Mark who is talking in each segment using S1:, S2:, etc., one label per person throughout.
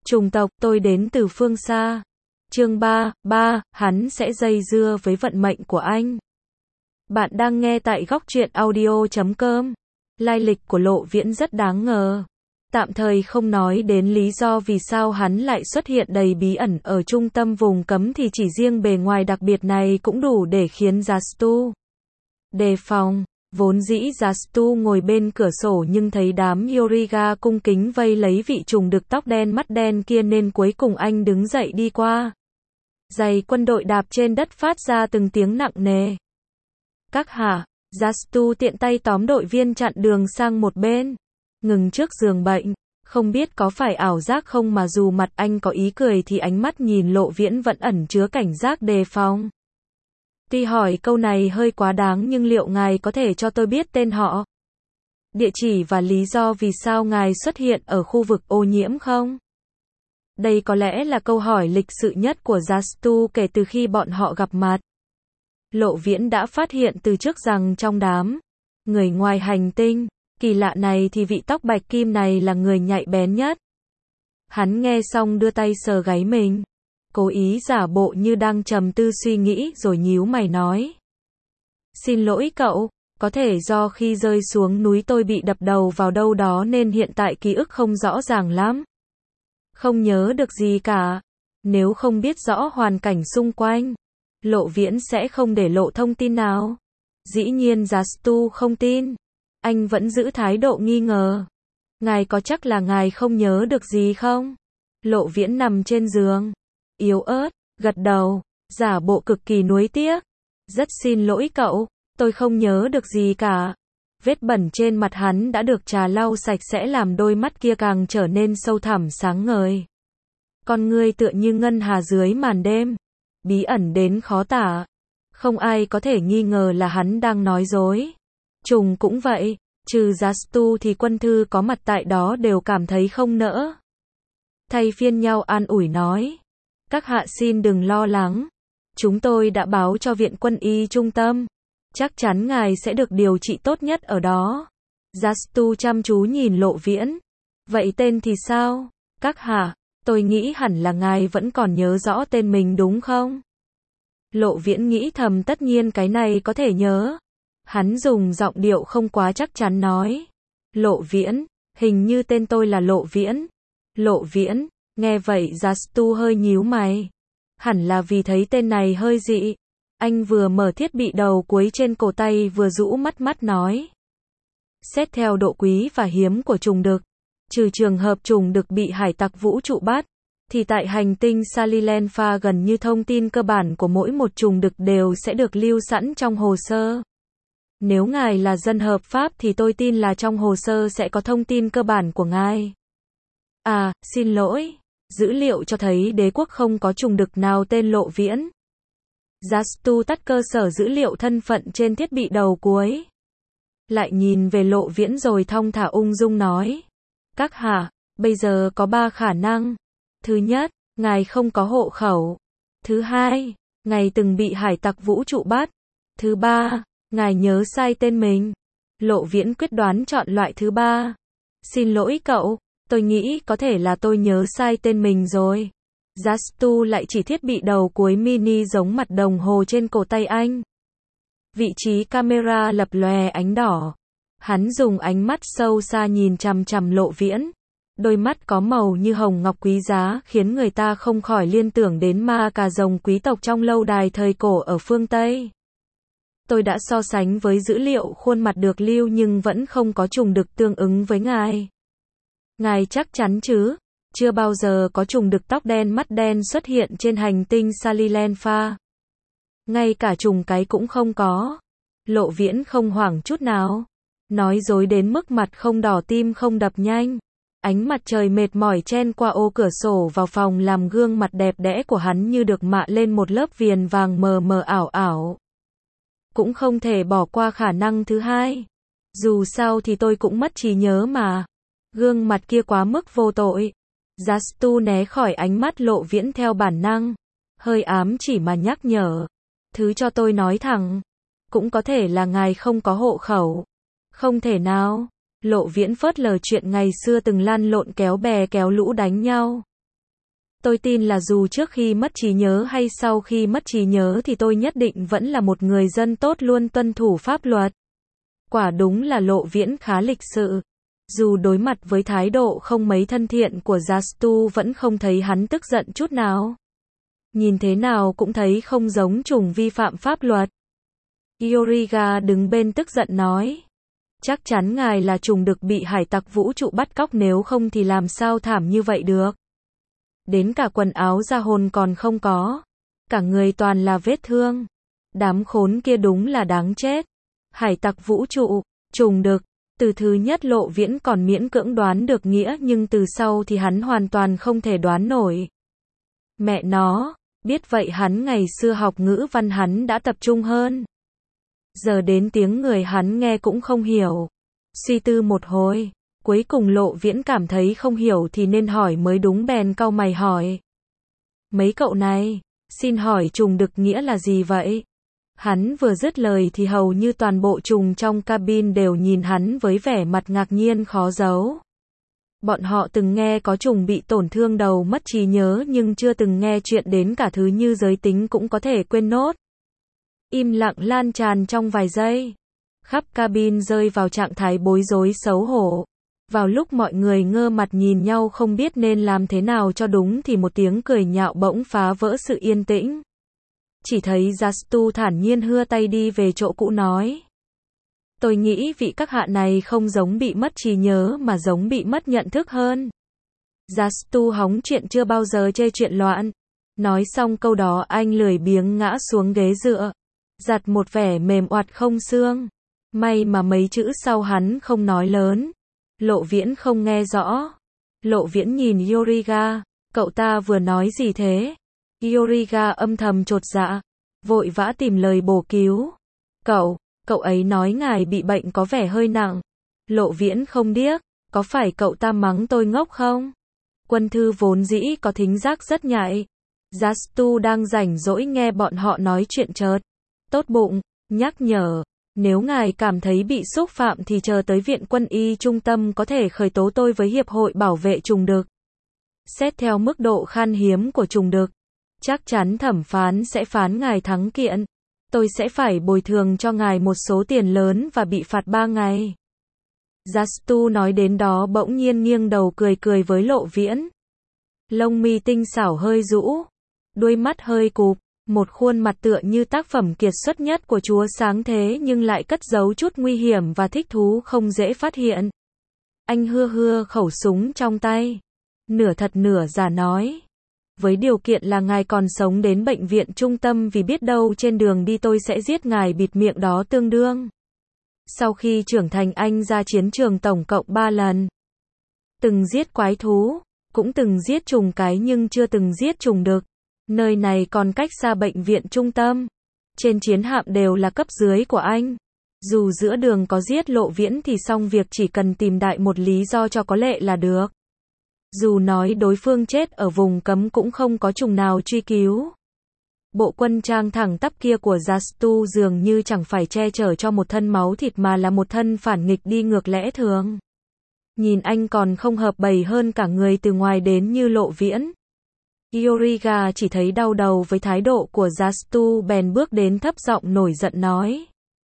S1: Chủng tộc, tôi đến từ phương xa. Chương 3, hắn sẽ dây dưa với vận mệnh của anh. Bạn đang nghe tại góc truyện audio.com. Lai lịch của Lộ Viễn rất đáng ngờ. Tạm thời không nói đến lý do vì sao hắn lại xuất hiện đầy bí ẩn ở trung tâm vùng cấm thì chỉ riêng bề ngoài đặc biệt này cũng đủ để khiến Yastu đề phòng. Vốn dĩ Yastu ngồi bên cửa sổ nhưng thấy đám Yoriga cung kính vây lấy vị trùng đực tóc đen mắt đen kia nên cuối cùng anh đứng dậy đi qua. Giày quân đội đạp trên đất phát ra từng tiếng nặng nề. Các hạ, Yastu tiện tay tóm đội viên chặn đường sang một bên. Ngừng trước giường bệnh. Không biết có phải ảo giác không mà dù mặt anh có ý cười thì ánh mắt nhìn Lộ Viễn vẫn ẩn chứa cảnh giác đề phòng. Tuy hỏi câu này hơi quá đáng nhưng liệu ngài có thể cho tôi biết tên họ, địa chỉ và lý do vì sao ngài xuất hiện ở khu vực ô nhiễm không? Đây có lẽ là câu hỏi lịch sự nhất của Yastu kể từ khi bọn họ gặp mặt. Lộ Viễn đã phát hiện từ trước rằng trong đám người ngoài hành tinh kỳ lạ này thì vị tóc bạch kim này là người nhạy bén nhất. Hắn nghe xong đưa tay sờ gáy mình, cố ý giả bộ như đang trầm tư suy nghĩ rồi nhíu mày nói. Xin lỗi cậu, có thể do khi rơi xuống núi tôi bị đập đầu vào đâu đó nên hiện tại ký ức không rõ ràng lắm. Không nhớ được gì cả. Nếu không biết rõ hoàn cảnh xung quanh, Lộ Viễn sẽ không để lộ thông tin nào. Dĩ nhiên Yastu không tin. Anh vẫn giữ thái độ nghi ngờ. Ngài có chắc là ngài không nhớ được gì không? Lộ Viễn nằm trên giường, yếu ớt, gật đầu, giả bộ cực kỳ nuối tiếc. Rất xin lỗi cậu, tôi không nhớ được gì cả. Vết bẩn trên mặt hắn đã được trà lau sạch sẽ làm đôi mắt kia càng trở nên sâu thẳm sáng ngời. Con ngươi tựa như ngân hà dưới màn đêm, bí ẩn đến khó tả. Không ai có thể nghi ngờ là hắn đang nói dối. Trùng cũng vậy, trừ Yastu thì quân thư có mặt tại đó đều cảm thấy không nỡ. Thay phiên nhau an ủi nói. Các hạ xin đừng lo lắng. Chúng tôi đã báo cho viện quân y trung tâm. Chắc chắn ngài sẽ được điều trị tốt nhất ở đó. Yastu chăm chú nhìn Lộ Viễn. Vậy tên thì sao? Các hạ, tôi nghĩ hẳn là ngài vẫn còn nhớ rõ tên mình đúng không? Lộ Viễn nghĩ thầm tất nhiên cái này có thể nhớ. Hắn dùng giọng điệu không quá chắc chắn nói. Lộ Viễn, hình như tên tôi là Lộ Viễn. Lộ Viễn, nghe vậy Yastu hơi nhíu mày. Hẳn là vì thấy tên này hơi dị. Anh vừa mở thiết bị đầu cuối trên cổ tay vừa rũ mắt nói. Xét theo độ quý và hiếm của trùng đực, trừ trường hợp trùng đực bị hải tặc vũ trụ bắt, thì tại hành tinh Salilenfa gần như thông tin cơ bản của mỗi một trùng đực đều sẽ được lưu sẵn trong hồ sơ. Nếu ngài là dân hợp pháp thì tôi tin là trong hồ sơ sẽ có thông tin cơ bản của ngài. À, xin lỗi, dữ liệu cho thấy đế quốc không có trùng đực nào tên Lộ Viễn. Yastu tắt cơ sở dữ liệu thân phận trên thiết bị đầu cuối. Lại nhìn về Lộ Viễn rồi thong thả ung dung nói. Các hạ, bây giờ có 3 khả năng. Thứ nhất, ngài không có hộ khẩu. Thứ hai, ngài từng bị hải tặc vũ trụ bắt. Thứ ba, ngài nhớ sai tên mình. Lộ Viễn quyết đoán chọn loại thứ ba. Xin lỗi cậu, tôi nghĩ có thể là tôi nhớ sai tên mình rồi. Yastu lại chỉ thiết bị đầu cuối mini giống mặt đồng hồ trên cổ tay anh. Vị trí camera lập lòe ánh đỏ. Hắn dùng ánh mắt sâu xa nhìn chằm chằm Lộ Viễn. Đôi mắt có màu như hồng ngọc quý giá khiến người ta không khỏi liên tưởng đến ma cà rồng quý tộc trong lâu đài thời cổ ở phương Tây. Tôi đã so sánh với dữ liệu khuôn mặt được lưu nhưng vẫn không có trùng đực tương ứng với ngài. Ngài chắc chắn chứ? Chưa bao giờ có trùng đực tóc đen mắt đen xuất hiện trên hành tinh Salilenfa. Ngay cả trùng cái cũng không có. Lộ Viễn không hoảng chút nào. Nói dối đến mức mặt không đỏ tim không đập nhanh. Ánh mặt trời mệt mỏi chen qua ô cửa sổ vào phòng làm gương mặt đẹp đẽ của hắn như được mạ lên một lớp viền vàng mờ mờ ảo ảo. Cũng không thể bỏ qua khả năng thứ hai. Dù sao thì tôi cũng mất trí nhớ mà. Gương mặt kia quá mức vô tội. Yastu né khỏi ánh mắt Lộ Viễn theo bản năng. Hơi ám chỉ mà nhắc nhở. Thứ cho tôi nói thẳng. Cũng có thể là ngài không có hộ khẩu. Không thể nào. Lộ Viễn phớt lờ chuyện ngày xưa từng lăn lộn kéo bè kéo lũ đánh nhau. Tôi tin là dù trước khi mất trí nhớ hay sau khi mất trí nhớ thì tôi nhất định vẫn là một người dân tốt luôn tuân thủ pháp luật. Quả đúng là Lộ Viễn khá lịch sự. Dù đối mặt với thái độ không mấy thân thiện của Yastu vẫn không thấy hắn tức giận chút nào. Nhìn thế nào cũng thấy không giống trùng vi phạm pháp luật. Yoriga đứng bên tức giận nói. Chắc chắn ngài là trùng đực bị hải tặc vũ trụ bắt cóc, nếu không thì làm sao thảm như vậy được. Đến cả quần áo da hồn còn không có. Cả người toàn là vết thương. Đám khốn kia đúng là đáng chết. Hải tặc vũ trụ, trùng đực. Từ thứ nhất Lộ Viễn còn miễn cưỡng đoán được nghĩa, nhưng từ sau thì hắn hoàn toàn không thể đoán nổi. Mẹ nó, biết vậy hắn ngày xưa học ngữ văn hắn đã tập trung hơn. Giờ đến tiếng người hắn nghe cũng không hiểu. Suy tư một hồi, cuối cùng Lộ Viễn cảm thấy không hiểu thì nên hỏi mới đúng, bèn cau mày hỏi. Mấy cậu này, xin hỏi trùng đực nghĩa là gì vậy? Hắn vừa dứt lời thì hầu như toàn bộ trùng trong cabin đều nhìn hắn với vẻ mặt ngạc nhiên khó giấu. Bọn họ từng nghe có trùng bị tổn thương đầu mất trí nhớ nhưng chưa từng nghe chuyện đến cả thứ như giới tính cũng có thể quên nốt. Im lặng lan tràn trong vài giây. Khắp cabin rơi vào trạng thái bối rối xấu hổ. Vào lúc mọi người ngơ mặt nhìn nhau không biết nên làm thế nào cho đúng thì một tiếng cười nhạo bỗng phá vỡ sự yên tĩnh. Chỉ thấy Yastu thản nhiên hưa tay đi về chỗ cũ nói. Tôi nghĩ vị các hạ này không giống bị mất trí nhớ mà giống bị mất nhận thức hơn. Yastu hóng chuyện chưa bao giờ chê chuyện loạn. Nói xong câu đó anh lười biếng ngã xuống ghế dựa. Giặt một vẻ mềm oặt không xương. May mà mấy chữ sau hắn không nói lớn. Lộ Viễn không nghe rõ. Lộ Viễn nhìn Yoriga. Cậu ta vừa nói gì thế? Yoriga âm thầm chột dạ. Vội vã tìm lời bổ cứu. Cậu ấy nói ngài bị bệnh có vẻ hơi nặng. Lộ Viễn không điếc. Có phải cậu ta mắng tôi ngốc không? Quân thư vốn dĩ có thính giác rất nhạy. Yastu đang rảnh rỗi nghe bọn họ nói chuyện chợt tốt bụng, nhắc nhở. Nếu ngài cảm thấy bị xúc phạm thì chờ tới viện quân y trung tâm có thể khởi tố tôi với Hiệp hội Bảo vệ trùng đực. Xét theo mức độ khan hiếm của trùng đực, chắc chắn thẩm phán sẽ phán ngài thắng kiện. Tôi sẽ phải bồi thường cho ngài một số tiền lớn và bị phạt 3 ngày. Yastu nói đến đó bỗng nhiên nghiêng đầu cười với Lộ Viễn. Lông mi tinh xảo hơi rũ, đuôi mắt hơi cụp, một khuôn mặt tựa như tác phẩm kiệt xuất nhất của Chúa sáng thế nhưng lại cất giấu chút nguy hiểm và thích thú không dễ phát hiện. Anh hưa khẩu súng trong tay, nửa thật nửa giả nói. Với điều kiện là ngài còn sống đến bệnh viện trung tâm, vì biết đâu trên đường đi tôi sẽ giết ngài bịt miệng đó tương đương. Sau khi trưởng thành anh ra chiến trường tổng cộng 3 lần. Từng giết quái thú, cũng từng giết trùng cái nhưng chưa từng giết trùng đực. Nơi này còn cách xa bệnh viện trung tâm. Trên chiến hạm đều là cấp dưới của anh. Dù giữa đường có giết Lộ Viễn thì xong việc, chỉ cần tìm đại một lý do cho có lệ là được. Dù nói đối phương chết ở vùng cấm cũng không có trùng nào truy cứu. Bộ quân trang thẳng tắp kia của Yastu dường như chẳng phải che chở cho một thân máu thịt mà là một thân phản nghịch đi ngược lẽ thường. Nhìn anh còn không hợp bầy hơn cả người từ ngoài đến như Lộ Viễn. Yoriga chỉ thấy đau đầu với thái độ của Yastu bèn bước đến thấp giọng nổi giận nói.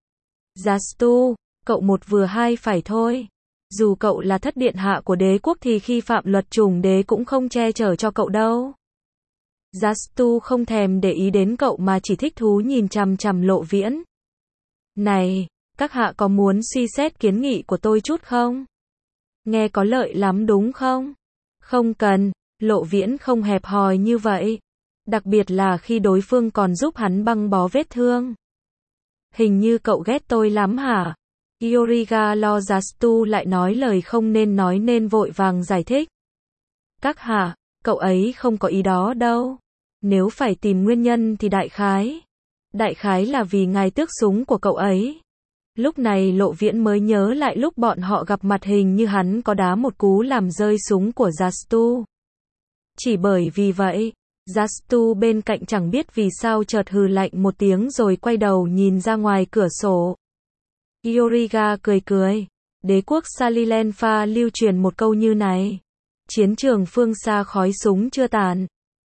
S1: Yastu, cậu một vừa hai phải thôi. Dù cậu là thất điện hạ của đế quốc thì khi phạm luật trùng đế cũng không che chở cho cậu đâu. Yastu không thèm để ý đến cậu mà chỉ thích thú nhìn chằm chằm Lộ Viễn. Này, các hạ có muốn suy xét kiến nghị của tôi chút không? Nghe có lợi lắm đúng không? Không cần, Lộ Viễn không hẹp hòi như vậy. Đặc biệt là khi đối phương còn giúp hắn băng bó vết thương. Hình như cậu ghét tôi lắm hả? Yoriga lo Yastu lại nói lời không nên nói nên vội vàng giải thích. Các hạ, cậu ấy không có ý đó đâu. Nếu phải tìm nguyên nhân thì đại khái là vì ngài tước súng của cậu ấy. Lúc này Lộ Viễn mới nhớ lại lúc bọn họ gặp mặt hình như hắn có đá một cú làm rơi súng của Yastu. Chỉ bởi vì vậy, Yastu bên cạnh chẳng biết vì sao chợt hừ lạnh một tiếng rồi quay đầu nhìn ra ngoài cửa sổ. Yoriga cười. Đế quốc Salilenfa lưu truyền một câu như này. Chiến trường phương xa khói súng chưa tàn.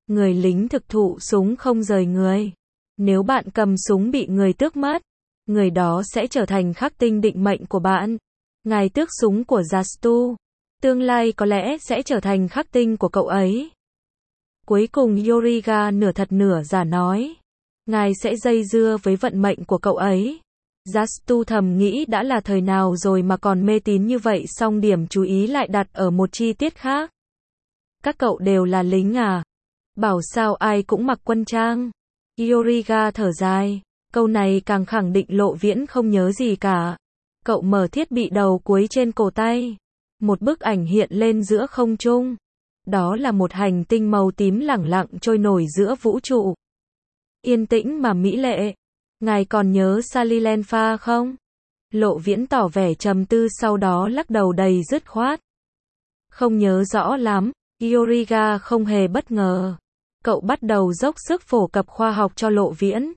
S1: Người lính thực thụ súng không rời người. Nếu bạn cầm súng bị người tước mất, người đó sẽ trở thành khắc tinh định mệnh của bạn. Ngài tước súng của Jastu. Tương lai có lẽ sẽ trở thành khắc tinh của cậu ấy. Cuối cùng Yoriga nửa thật nửa giả nói. Ngài sẽ dây dưa với vận mệnh của cậu ấy. Jastu thầm nghĩ đã là thời nào rồi mà còn mê tín như vậy, song điểm chú ý lại đặt ở một chi tiết khác. Các cậu đều là lính à? Bảo sao ai cũng mặc quân trang. Yoriga thở dài. Câu này càng khẳng định Lộ Viễn không nhớ gì cả. Cậu mở thiết bị đầu cuối trên cổ tay. Một bức ảnh hiện lên giữa không trung. Đó là một hành tinh màu tím lẳng lặng trôi nổi giữa vũ trụ. Yên tĩnh mà mỹ lệ. Ngài còn nhớ Salilenfa không? Lộ Viễn tỏ vẻ trầm tư, sau đó lắc đầu đầy dứt khoát. Không nhớ rõ lắm. Yoriga không hề bất ngờ. Cậu bắt đầu dốc sức phổ cập khoa học cho Lộ Viễn.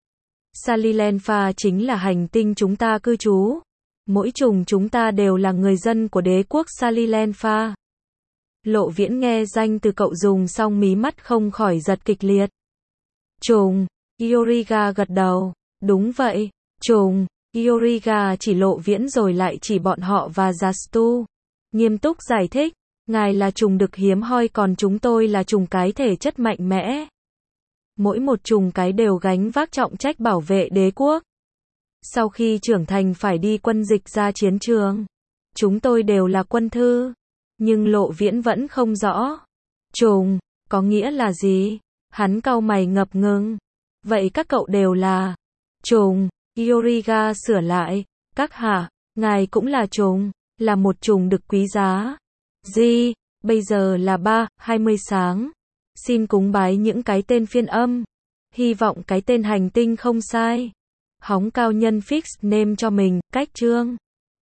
S1: Salilenfa chính là hành tinh chúng ta cư trú. Mỗi chủng chúng ta đều là người dân của đế quốc Salilenfa. Lộ Viễn nghe danh từ cậu dùng xong mí mắt không khỏi giật kịch liệt. Trùng. Yoriga gật đầu. Đúng vậy. Trùng. Yoriga chỉ Lộ Viễn rồi lại chỉ bọn họ và Jastu. Nghiêm túc giải thích. Ngài là trùng đực hiếm hoi, còn chúng tôi là trùng cái thể chất mạnh mẽ. Mỗi một trùng cái đều gánh vác trọng trách bảo vệ đế quốc. Sau khi trưởng thành phải đi quân dịch ra chiến trường. Chúng tôi đều là quân thư. Nhưng Lộ Viễn vẫn không rõ. Trùng, có nghĩa là gì? Hắn cau mày ngập ngừng. Vậy các cậu đều là trùng. Yoriga sửa lại. Các hạ, ngài cũng là trùng. Là một trùng đực quý giá. Gì? Bây giờ là 3:20 sáng. Xin cúng bái những cái tên phiên âm. Hy vọng cái tên hành tinh không sai. Hóng cao nhân fix name cho mình, cách chương.